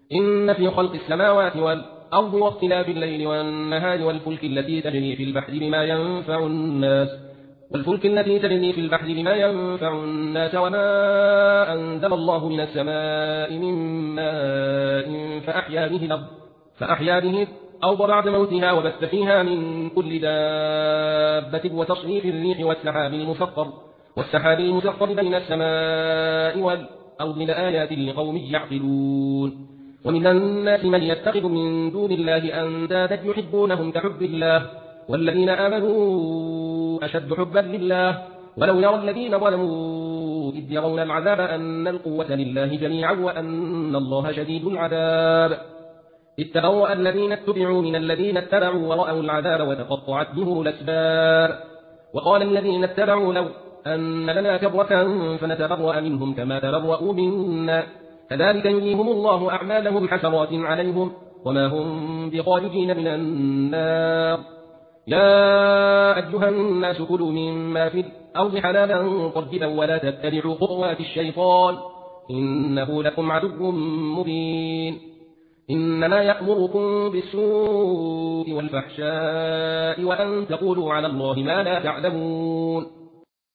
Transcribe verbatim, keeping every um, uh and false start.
إن في خلق السماوات والأرض واختلاف الليل والنهار والفلك التي تجري في البحر بما ينفع الناس والفلك التي تجري في البحر بما ينفع الناس وما أنزل الله من السماء من ماء فأحيا به الأرض فأحيا به الأرض بعد موتها وبث فيها من كل دابة وتصريف الريح والسحاب المسخر والسحاب المسخر بين السماء والأرض لآيات لقوم يعقلون. ومن الناس من يتخذ من دون الله أندادا يحبونهم كحب الله والذين آمنوا أشد حبا لله ولو يرى الذين ظلموا إذ يرون العذاب أن القوة لله جميعا وأن الله شديد العذاب. إذ تبرأ الذين اتبعوا من الذين اتبعوا ورأوا العذاب وتقطعت بهم الأسباب وقال الذين اتبعوا لو أن لنا كرة فنتبرأ منهم كما تبرأوا منا كذلك يريهم الله أعمالهم حسرات عليهم وما هم بخارجين من النار. يا أيها الناس كلوا مما في الأرض حلالا طيبا ولا تتبعوا خطوات الشيطان إنه لكم عدو مبين. إنما يأمركم بالسوء والفحشاء وأن تقولوا على الله ما لا تعلمون.